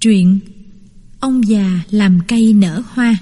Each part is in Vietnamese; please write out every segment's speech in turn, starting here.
Truyện Ông già làm cây nở hoa.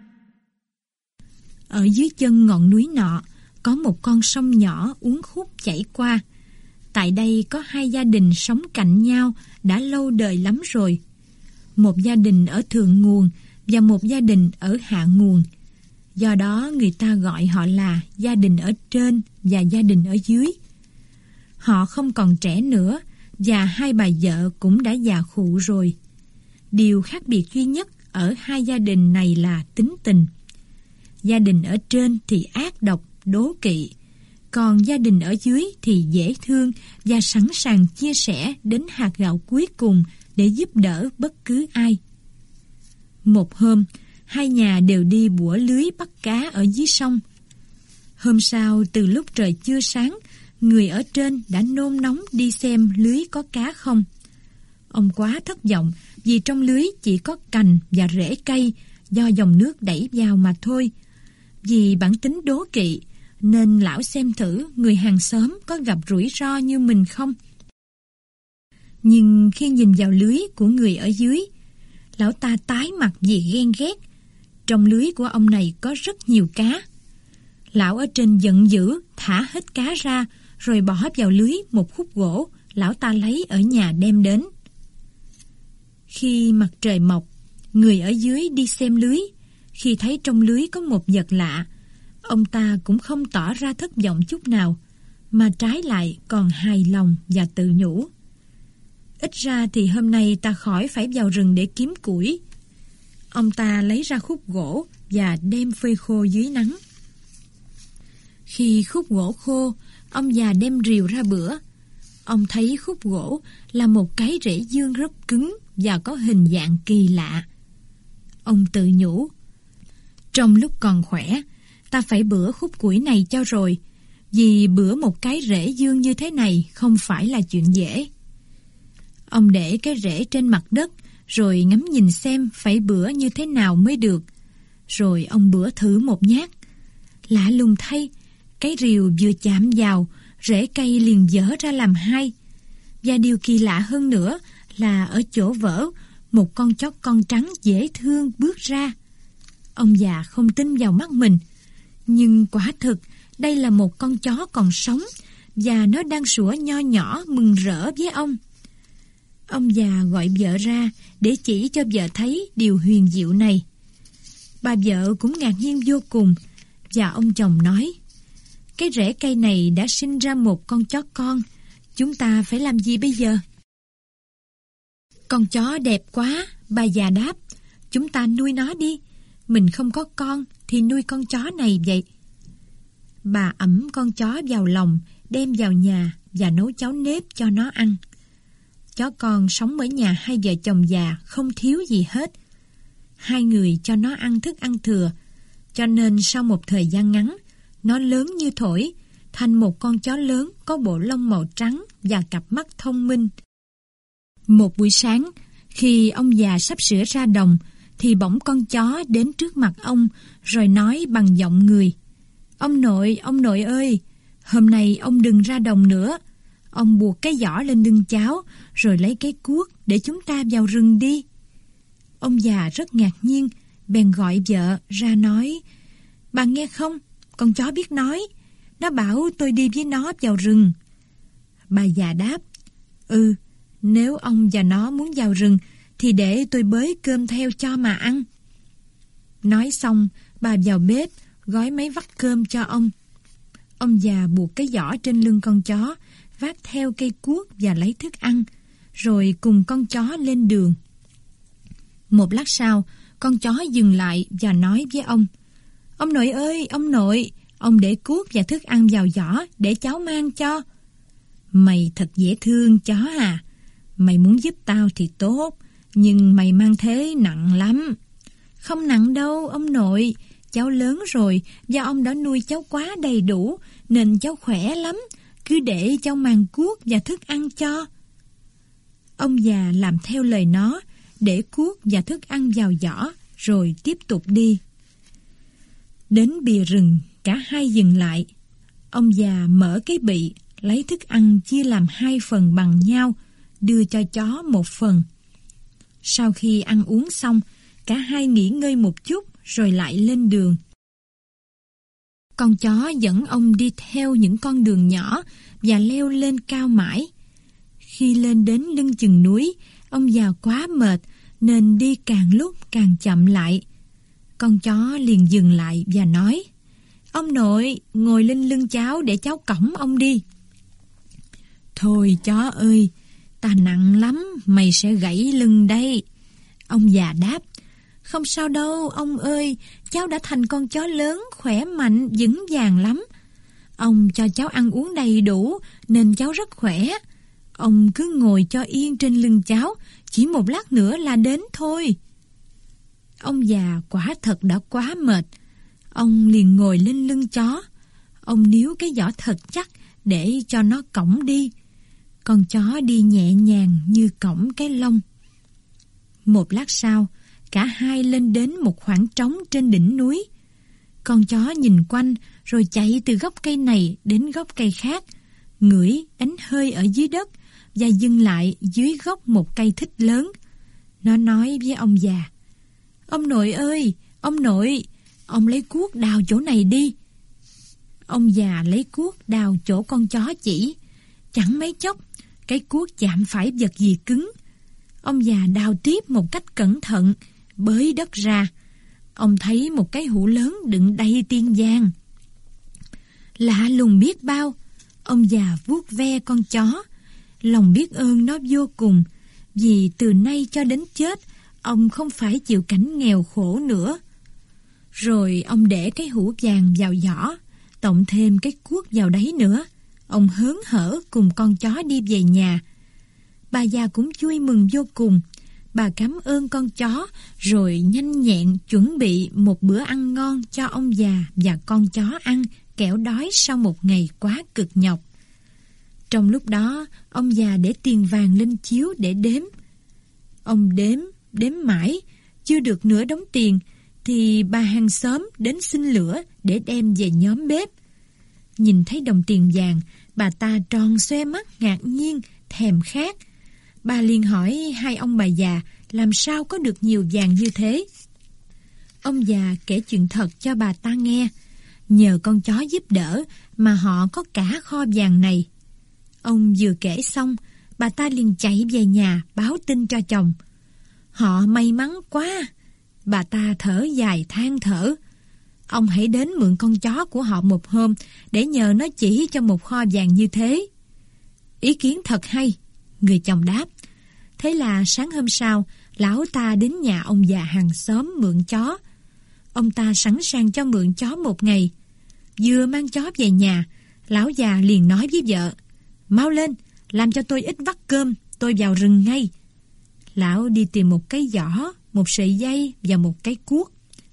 Ở dưới chân ngọn núi nọ có một con sông nhỏ uốn khúc chảy qua. Tại đây có hai gia đình sống cạnh nhau đã lâu đời lắm rồi. Một gia đình ở thượng nguồn và một gia đình ở hạ nguồn. Do đó người ta gọi họ là gia đình ở trên và gia đình ở dưới. Họ không còn trẻ nữa và hai bà vợ cũng đã già khụ rồi. Điều khác biệt duy nhất ở hai gia đình này là tính tình. Gia đình ở trên thì ác độc, đố kỵ, còn gia đình ở dưới thì dễ thương và sẵn sàng chia sẻ đến hạt gạo cuối cùng để giúp đỡ bất cứ ai. Một hôm, hai nhà đều đi bủa lưới bắt cá ở dưới sông. Hôm sau, từ lúc trời chưa sáng, người ở trên đã nôn nóng đi xem lưới có cá không. Ông quá thất vọng vì trong lưới chỉ có cành và rễ cây do dòng nước đẩy vào mà thôi. Vì bản tính đố kỵ nên lão xem thử người hàng xóm có gặp rủi ro như mình không. Nhưng khi nhìn vào lưới của người ở dưới, lão ta tái mặt vì ghen ghét. Trong lưới của ông này có rất nhiều cá. Lão ở trên giận dữ thả hết cá ra rồi bỏ vào lưới một khúc gỗ lão ta lấy ở nhà đem đến. Khi mặt trời mọc, người ở dưới đi xem lưới. Khi thấy trong lưới có một vật lạ, ông ta cũng không tỏ ra thất vọng chút nào, mà trái lại còn hài lòng và tự nhủ: ít ra thì hôm nay ta khỏi phải vào rừng để kiếm củi. Ông ta lấy ra khúc gỗ và đem phơi khô dưới nắng. Khi khúc gỗ khô, ông già đem rìu ra bữa. Ông thấy khúc gỗ là một cái rễ dương rất cứng và có hình dạng kỳ lạ. Ông tự nhủ: trong lúc còn khỏe, ta phải bữa khúc củi này cho rồi, vì bữa một cái rễ dương như thế này không phải là chuyện dễ. Ông để cái rễ trên mặt đất, rồi ngắm nhìn xem phải bữa như thế nào mới được. Rồi ông bữa thử một nhát. Lạ lùng thay, cái rìu vừa chạm vào, rễ cây liền vỡ ra làm hai. Và điều kỳ lạ hơn nữa là ở chỗ vỡ, một con chó con trắng dễ thương bước ra. Ông già không tin vào mắt mình, nhưng quả thực đây là một con chó còn sống, và nó đang sủa nho nhỏ mừng rỡ với ông. Ông già gọi vợ ra để chỉ cho vợ thấy điều huyền diệu này. Bà vợ cũng ngạc nhiên vô cùng, và ông chồng nói: cái rễ cây này đã sinh ra một con chó con, chúng ta phải làm gì bây giờ? Con chó đẹp quá, bà già đáp, chúng ta nuôi nó đi. Mình không có con thì nuôi con chó này vậy. Bà ẵm con chó vào lòng, đem vào nhà và nấu cháo nếp cho nó ăn. Chó con sống ở nhà hai vợ chồng già không thiếu gì hết. Hai người cho nó ăn thức ăn thừa, cho nên sau một thời gian ngắn, nó lớn như thổi, thành một con chó lớn có bộ lông màu trắng và cặp mắt thông minh. Một buổi sáng, khi ông già sắp sửa ra đồng, thì bỗng con chó đến trước mặt ông, rồi nói bằng giọng người: ông nội ơi, hôm nay ông đừng ra đồng nữa. Ông buộc cái giỏ lên lưng cháu, rồi lấy cái cuốc để chúng ta vào rừng đi. Ông già rất ngạc nhiên, bèn gọi vợ ra nói: bà nghe không, con chó biết nói, nó bảo tôi đi với nó vào rừng. Bà già đáp: nếu ông và nó muốn vào rừng thì để tôi bới cơm theo cho mà ăn. Nói xong, bà vào bếp gói mấy vắt cơm cho ông. Ông già buộc cái giỏ trên lưng con chó, vác theo cây cuốc và lấy thức ăn, rồi cùng con chó lên đường. Một lát sau, con chó dừng lại và nói với ông: ông nội ơi, ông nội, ông để cuốc và thức ăn vào giỏ để cháu mang cho. Mày thật dễ thương chó à. Mày muốn giúp tao thì tốt, nhưng mày mang thế nặng lắm. Không nặng đâu ông nội, cháu lớn rồi và ông đã nuôi cháu quá đầy đủ nên cháu khỏe lắm. Cứ để cháu mang cuốc và thức ăn cho. Ông già làm theo lời nó, để cuốc và thức ăn vào giỏ rồi tiếp tục đi. Đến bìa rừng, cả hai dừng lại. Ông già mở cái bị, lấy thức ăn chia làm hai phần bằng nhau, đưa cho chó một phần. Sau khi ăn uống xong, cả hai nghỉ ngơi một chút rồi lại lên đường. Con chó dẫn ông đi theo những con đường nhỏ và leo lên cao mãi. Khi lên đến lưng chừng núi, ông già quá mệt nên đi càng lúc càng chậm lại. Con chó liền dừng lại và nói: "Ông nội, ngồi lên lưng cháu để cháu cõng ông đi." "Thôi chó ơi, ta nặng lắm, mày sẽ gãy lưng đây." Ông già đáp: "Không sao đâu ông ơi, cháu đã thành con chó lớn, khỏe mạnh, vững vàng lắm. Ông cho cháu ăn uống đầy đủ nên cháu rất khỏe. Ông cứ ngồi cho yên trên lưng cháu, chỉ một lát nữa là đến thôi." Ông già quả thật đã quá mệt. Ông liền ngồi lên lưng chó. Ông níu cái giỏ thật chắc để cho nó cõng đi. Con chó đi nhẹ nhàng như cõng cái lông. Một lát sau, cả hai lên đến một khoảng trống trên đỉnh núi. Con chó nhìn quanh rồi chạy từ gốc cây này đến gốc cây khác, ngửi đánh hơi ở dưới đất và dừng lại dưới gốc một cây thích lớn. Nó nói với ông già: "Ông nội ơi, ông nội, ông lấy cuốc đào chỗ này đi." Ông già lấy cuốc đào chỗ con chó chỉ. Chẳng mấy chốc, cái cuốc chạm phải vật gì cứng. Ông già đào tiếp một cách cẩn thận, bới đất ra. Ông thấy một cái hũ lớn đựng đầy tiền vàng. Lạ lùng biết bao. Ông già vuốt ve con chó. Lòng biết ơn nó vô cùng, vì từ nay cho đến chết, ông không phải chịu cảnh nghèo khổ nữa. Rồi ông để cái hũ vàng vào giỏ, cộng thêm cái cuốc vào đấy nữa. Ông hớn hở cùng con chó đi về nhà. Bà già cũng vui mừng vô cùng. Bà cảm ơn con chó rồi nhanh nhẹn chuẩn bị một bữa ăn ngon cho ông già và con chó ăn, kẻo đói sau một ngày quá cực nhọc. Trong lúc đó, ông già để tiền vàng lên chiếu để đếm. Ông đếm mãi, chưa được nửa đống tiền, thì bà hàng xóm đến xin lửa để đem về nhóm bếp. Nhìn thấy đồng tiền vàng, bà ta tròn xoe mắt ngạc nhiên, thèm khát. Bà liền hỏi hai ông bà già làm sao có được nhiều vàng như thế. Ông già kể chuyện thật cho bà ta nghe. Nhờ con chó giúp đỡ mà họ có cả kho vàng này. Ông vừa kể xong, bà ta liền chạy về nhà báo tin cho chồng. Họ may mắn quá. Bà ta thở dài than thở. Ông hãy đến mượn con chó của họ một hôm để nhờ nó chỉ cho một kho vàng như thế. Ý kiến thật hay, người chồng đáp. Thế là sáng hôm sau, lão ta đến nhà ông già hàng xóm mượn chó. Ông ta sẵn sàng cho mượn chó một ngày. Vừa mang chó về nhà, lão già liền nói với vợ: "Mau lên, làm cho tôi ít vắt cơm, tôi vào rừng ngay." Lão đi tìm một cái giỏ, một sợi dây và một cái cuốc.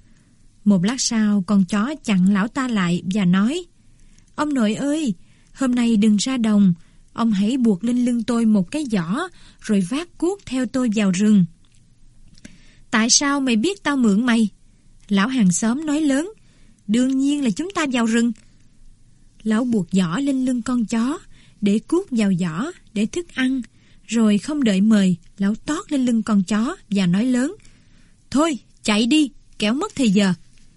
Một lát sau, con chó chặn lão ta lại và nói: "Ông nội ơi, hôm nay đừng ra đồng. Ông hãy buộc lên lưng tôi một cái giỏ, rồi vác cuốc theo tôi vào rừng." "Tại sao mày biết tao mượn mày?" Lão hàng xóm nói lớn. "Đương nhiên là chúng ta vào rừng." Lão buộc giỏ lên lưng con chó, để cuốc vào giỏ, để thức ăn. Rồi không đợi mời, lão tót lên lưng con chó và nói lớn: "Thôi, chạy đi, kẻo mất thời giờ."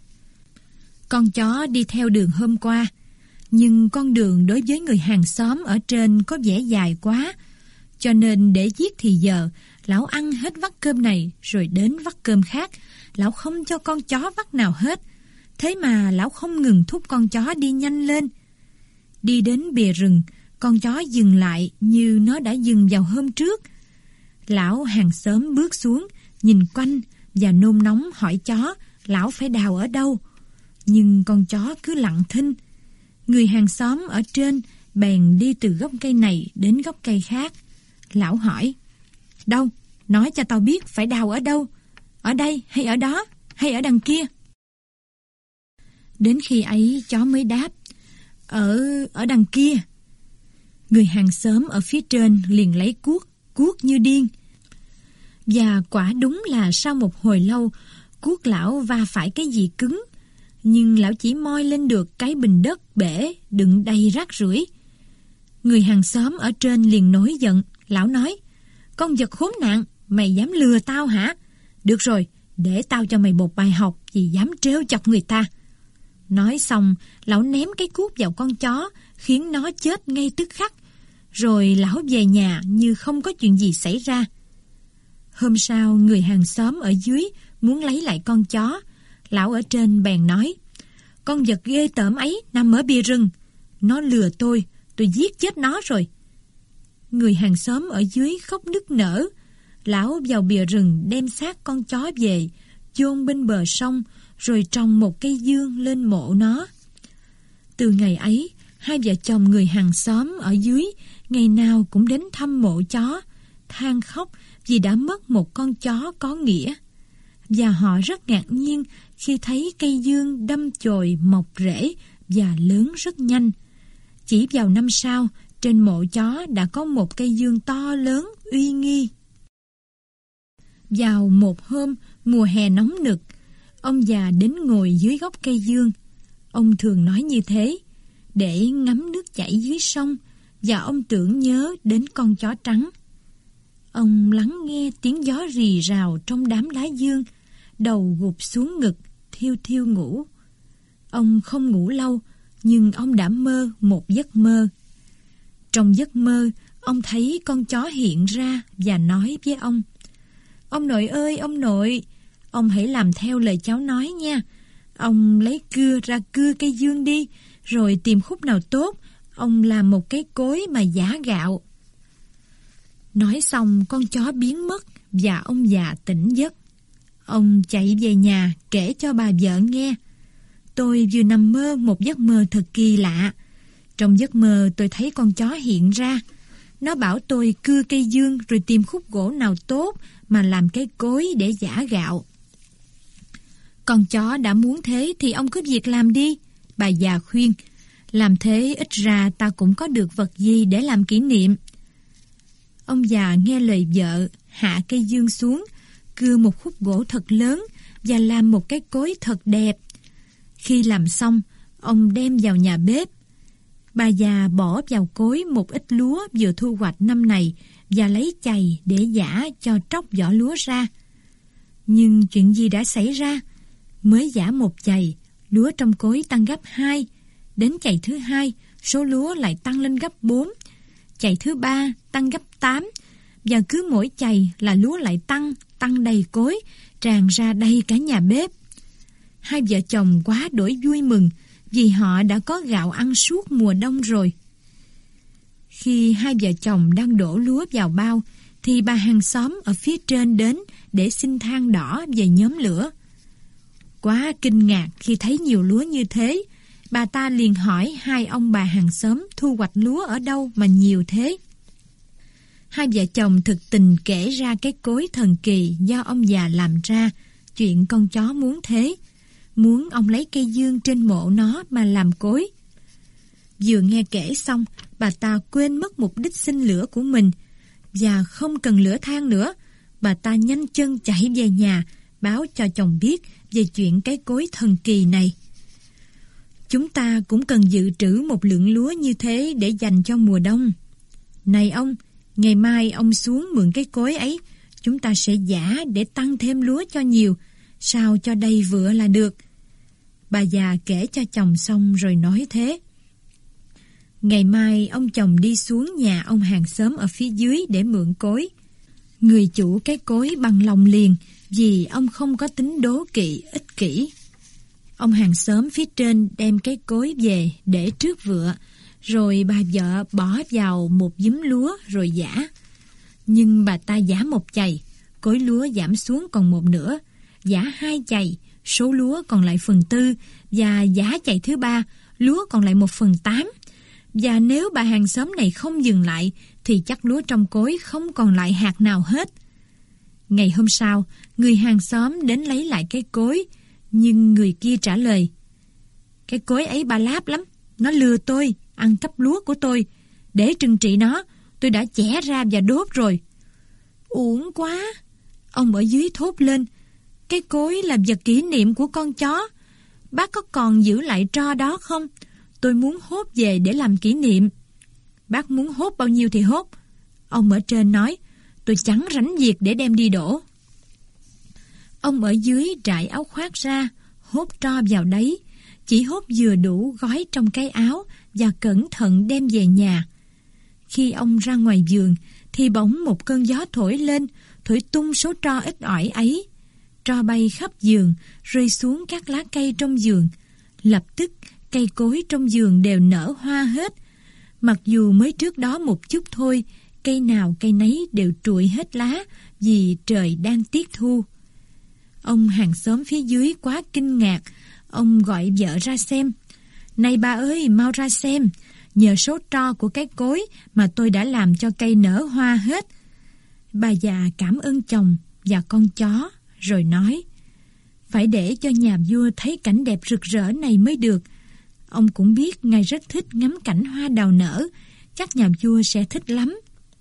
Con chó đi theo đường hôm qua, nhưng con đường đối với người hàng xóm ở trên có vẻ dài quá, cho nên để giết thì giờ, lão ăn hết vắt cơm này rồi đến vắt cơm khác. Lão không cho con chó vắt nào hết. Thế mà lão không ngừng thúc con chó đi nhanh lên. Đi đến bìa rừng, con chó dừng lại như nó đã dừng vào hôm trước. Lão hàng xóm bước xuống, nhìn quanh và nôn nóng hỏi chó lão phải đào ở đâu. Nhưng con chó cứ lặng thinh. Người hàng xóm ở trên bèn đi từ gốc cây này đến gốc cây khác. Lão hỏi: "Đâu? Nói cho tao biết phải đào ở đâu. Ở đây hay ở đó, hay ở đằng kia?" Đến khi ấy chó mới đáp: Ở đằng kia." Người hàng xóm ở phía trên liền lấy cuốc như điên. Và quả đúng là sau một hồi lâu, cuốc lão va phải cái gì cứng. Nhưng lão chỉ moi lên được cái bình đất bể đựng đầy rác rưởi. Người hàng xóm ở trên liền nổi giận. Lão nói: "Con vật khốn nạn, Mày dám lừa tao hả? Được rồi, để tao cho mày một bài học vì dám trêu chọc người ta. Nói xong, lão ném cái cuốc vào con chó, khiến nó chết ngay tức khắc. Rồi lão về nhà như không có chuyện gì xảy ra. Hôm sau, người hàng xóm ở dưới muốn lấy lại con chó. Lão ở trên bèn nói: con vật ghê tởm ấy nằm ở bìa rừng. Nó lừa tôi giết chết nó rồi. Người hàng xóm ở dưới khóc nức nở. Lão vào bìa rừng đem xác con chó về, chôn bên bờ sông, rồi trồng một cây dương lên mộ nó. Từ ngày ấy, hai vợ chồng người hàng xóm ở dưới ngày nào cũng đến thăm mộ chó, than khóc vì đã mất một con chó có nghĩa. Và họ rất ngạc nhiên khi thấy cây dương đâm chồi mọc rễ và lớn rất nhanh. Chỉ vào năm sau, trên mộ chó đã có một cây dương to lớn uy nghi. Vào một hôm mùa hè nóng nực, ông già đến ngồi dưới gốc cây dương. Ông thường nói như thế để ngắm nước chảy dưới sông, và ông tưởng nhớ đến con chó trắng. Ông lắng nghe tiếng gió rì rào trong đám lá dương, đầu gục xuống ngực, thiêu thiêu ngủ. Ông không ngủ lâu, nhưng ông đã mơ một giấc mơ. Trong giấc mơ, ông thấy con chó hiện ra và nói với ông: ông nội ơi, ông nội, ông hãy làm theo lời cháu nói nha. Ông lấy cưa ra cưa cây dương đi, rồi tìm khúc nào tốt, ông làm một cái cối mà giã gạo. Nói xong, con chó biến mất và ông già tỉnh giấc. Ông chạy về nhà kể cho bà vợ nghe: tôi vừa nằm mơ một giấc mơ thật kỳ lạ. Trong giấc mơ tôi thấy con chó hiện ra. Nó bảo tôi cưa cây dương rồi tìm khúc gỗ nào tốt mà làm cái cối để giã gạo. Con chó đã muốn thế thì ông cứ việc làm đi, bà già khuyên. Làm thế ít ra ta cũng có được vật gì để làm kỷ niệm. Ông già nghe lời vợ, hạ cây dương xuống, cưa một khúc gỗ thật lớn và làm một cái cối thật đẹp. Khi làm xong, ông đem vào nhà bếp. Bà già bỏ vào cối một ít lúa vừa thu hoạch năm này và lấy chày để giã cho tróc vỏ lúa ra. Nhưng chuyện gì đã xảy ra? Mới giã một chày, lúa trong cối tăng gấp 2. Đến chày thứ 2, số lúa lại tăng lên gấp 4. Chày thứ 3 tăng gấp 8. Và cứ mỗi chày là lúa lại tăng đầy cối, tràn ra đầy cả nhà bếp. Hai vợ chồng quá đỗi vui mừng vì họ đã có gạo ăn suốt mùa đông rồi. Khi hai vợ chồng đang đổ lúa vào bao, thì bà hàng xóm ở phía trên đến để xin than đỏ về nhóm lửa. Quá kinh ngạc khi thấy nhiều lúa như thế, bà ta liền hỏi hai ông bà hàng xóm thu hoạch lúa ở đâu mà nhiều thế. Hai vợ chồng thực tình kể ra cái cối thần kỳ do ông già làm ra, chuyện con chó muốn thế, muốn ông lấy cây dương trên mộ nó mà làm cối. Vừa nghe kể xong, bà ta quên mất mục đích xin lửa của mình, và không cần lửa than nữa. Bà ta nhanh chân chạy về nhà, báo cho chồng biết về chuyện cái cối thần kỳ này. Chúng ta cũng cần dự trữ một lượng lúa như thế để dành cho mùa đông. Này ông, ngày mai ông xuống mượn cái cối ấy, chúng ta sẽ giã để tăng thêm lúa cho nhiều, sao cho đầy vựa là được. Bà già kể cho chồng xong rồi nói thế. Ngày mai ông chồng đi xuống nhà ông hàng xóm ở phía dưới để mượn cối. Người chủ cái cối bằng lòng liền, vì ông không có tính đố kỵ ích kỷ. Ông hàng xóm phía trên đem cái cối về để trước vựa, rồi bà vợ bỏ vào một giúm lúa rồi giã. Nhưng bà ta giã một chày, cối lúa giảm xuống còn một nửa. Giã 2 chày, số lúa còn lại 1/4, và giã chày thứ 3, lúa còn lại 1/8. Và nếu bà hàng xóm này không dừng lại, thì chắc lúa trong cối không còn lại hạt nào hết. Ngày hôm sau, người hàng xóm đến lấy lại cái cối, nhưng người kia trả lời: cái cối ấy ba láp lắm, nó lừa tôi, ăn cắp lúa của tôi. Để trừng trị nó, tôi đã chẻ ra và đốt rồi. Uổng quá! Ông ở dưới thốt lên: cái cối là vật kỷ niệm của con chó. Bác có còn giữ lại tro đó không? Tôi muốn hốt về để làm kỷ niệm. Bác muốn hốt bao nhiêu thì hốt. Ông ở trên nói: tôi chẳng rảnh việc để đem đi đổ. Ông ở dưới trải áo khoác ra, hốt tro vào đấy, chỉ hốt vừa đủ gói trong cái áo và cẩn thận đem về nhà. Khi ông ra ngoài vườn thì bỗng một cơn gió thổi lên, thổi tung số tro ít ỏi ấy. Tro bay khắp vườn, rơi xuống các lá cây trong vườn. Lập tức cây cối trong vườn đều nở hoa hết. Mặc dù mới trước đó một chút thôi, cây nào cây nấy đều trụi hết lá vì trời đang tiết thu. Ông hàng xóm phía dưới quá kinh ngạc, ông gọi vợ ra xem. Này bà ơi, mau ra xem, nhờ số tro của cái cối mà tôi đã làm cho cây nở hoa hết. Bà già cảm ơn chồng và con chó, rồi nói, phải để cho nhà vua thấy cảnh đẹp rực rỡ này mới được. Ông cũng biết ngài rất thích ngắm cảnh hoa đào nở, chắc nhà vua sẽ thích lắm.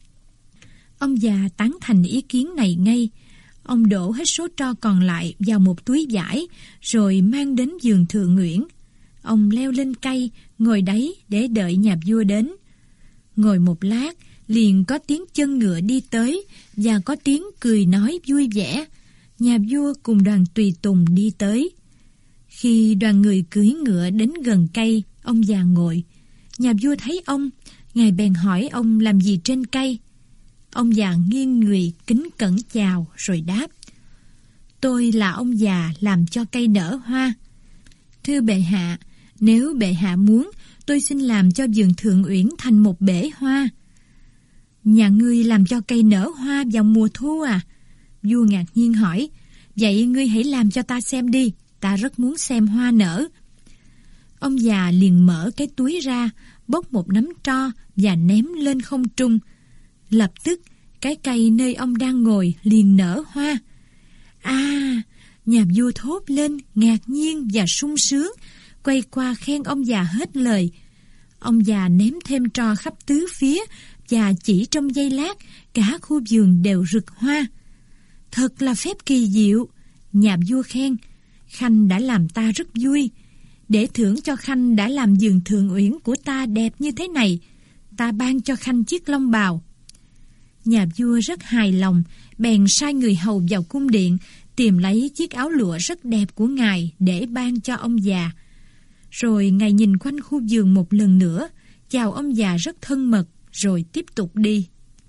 Ông già tán thành ý kiến này ngay. Ông đổ hết số tro còn lại vào một túi vải, rồi mang đến vườn Thượng Uyển. Ông leo lên cây, ngồi đấy để đợi nhà vua đến. Ngồi một lát, liền có tiếng chân ngựa đi tới, và có tiếng cười nói vui vẻ. Nhà vua cùng đoàn tùy tùng đi tới. Khi đoàn người cưỡi ngựa đến gần cây, ông già ngồi. Nhà vua thấy ông, ngài bèn hỏi ông làm gì trên cây. Ông già nghiêng người kính cẩn chào rồi đáp, tôi là ông già làm cho cây nở hoa. Thưa bệ hạ, nếu bệ hạ muốn, tôi xin làm cho vườn Thượng Uyển thành một bể hoa. Nhà ngươi làm cho cây nở hoa vào mùa thu à? Vua ngạc nhiên hỏi, vậy ngươi hãy làm cho ta xem đi, ta rất muốn xem hoa nở. Ông già liền mở cái túi ra, bốc một nắm tro và ném lên không trung. Lập tức, cái cây nơi ông đang ngồi liền nở hoa. À, nhà vua thốt lên, ngạc nhiên và sung sướng, quay qua khen ông già hết lời. Ông già ném thêm tro khắp tứ phía, và chỉ trong giây lát, cả khu vườn đều rực hoa. Thật là phép kỳ diệu, nhà vua khen. Khanh đã làm ta rất vui. Để thưởng cho Khanh đã làm vườn Thượng Uyển của ta đẹp như thế này, ta ban cho Khanh chiếc long bào. Nhà vua rất hài lòng, bèn sai người hầu vào cung điện, tìm lấy chiếc áo lụa rất đẹp của ngài để ban cho ông già. Rồi ngài nhìn quanh khu vườn một lần nữa, chào ông già rất thân mật, rồi tiếp tục đi.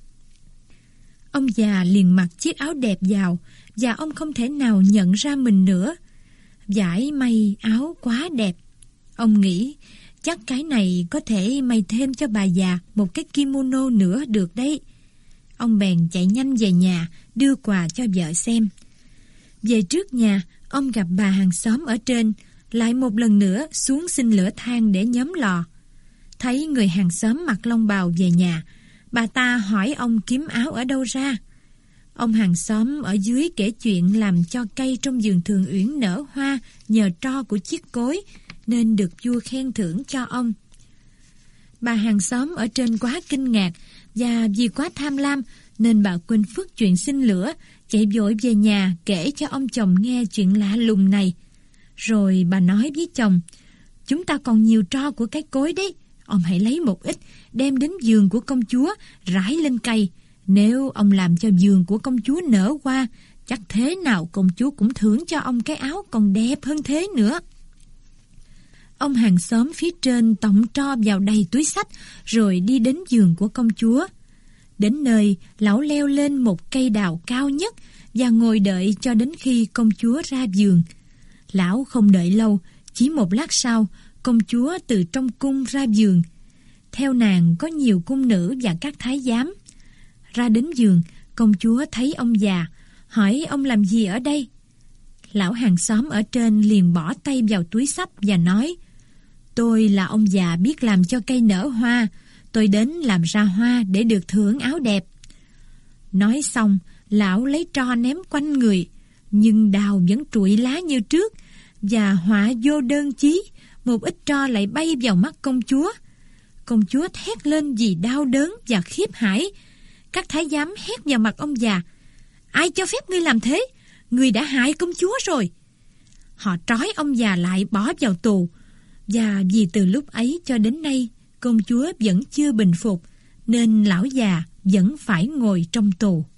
Ông già liền mặc chiếc áo đẹp vào, và ông không thể nào nhận ra mình nữa. Vải may áo quá đẹp. Ông nghĩ, chắc cái này có thể may thêm cho bà già một cái kimono nữa được đấy. Ông bèn chạy nhanh về nhà, đưa quà cho vợ xem. Về trước nhà, ông gặp bà hàng xóm ở trên, lại một lần nữa xuống xin lửa than để nhóm lò. Thấy người hàng xóm mặc long bào về nhà, bà ta hỏi ông kiếm áo ở đâu ra. Ông hàng xóm ở dưới kể chuyện làm cho cây trong vườn Thượng Uyển nở hoa nhờ tro của chiếc cối, nên được vua khen thưởng cho ông. Bà hàng xóm ở trên quá kinh ngạc, và vì quá tham lam nên bà quên phước chuyện xin lửa, chạy vội về nhà kể cho ông chồng nghe chuyện lạ lùng này. Rồi bà nói với chồng, chúng ta còn nhiều tro của cái cối đấy, ông hãy lấy một ít đem đến vườn của công chúa rải lên cây. Nếu ông làm cho vườn của công chúa nở hoa, chắc thế nào công chúa cũng thưởng cho ông cái áo còn đẹp hơn thế nữa. Ông hàng xóm phía trên tổng tro vào đầy túi xách, rồi đi đến vườn của công chúa. Đến nơi, lão leo lên một cây đào cao nhất và ngồi đợi cho đến khi công chúa ra vườn. Lão không đợi lâu, chỉ một lát sau, công chúa từ trong cung ra vườn. Theo nàng có nhiều cung nữ và các thái giám. Ra đến vườn, công chúa thấy ông già, hỏi ông làm gì ở đây. Lão hàng xóm ở trên liền bỏ tay vào túi xách và nói, tôi là ông già biết làm cho cây nở hoa, tôi đến làm ra hoa để được thưởng áo đẹp. Nói xong, lão lấy tro ném quanh người, nhưng đào vẫn trụi lá như trước, và họa vô đơn chí, một ít tro lại bay vào mắt công chúa. Công chúa thét lên vì đau đớn và khiếp hãi. Các thái giám hét vào mặt ông già, ai cho phép ngươi làm thế? Ngươi đã hại công chúa rồi. Họ trói ông già lại bỏ vào tù, và vì từ lúc ấy cho đến nay công chúa vẫn chưa bình phục, nên lão già vẫn phải ngồi trong tù.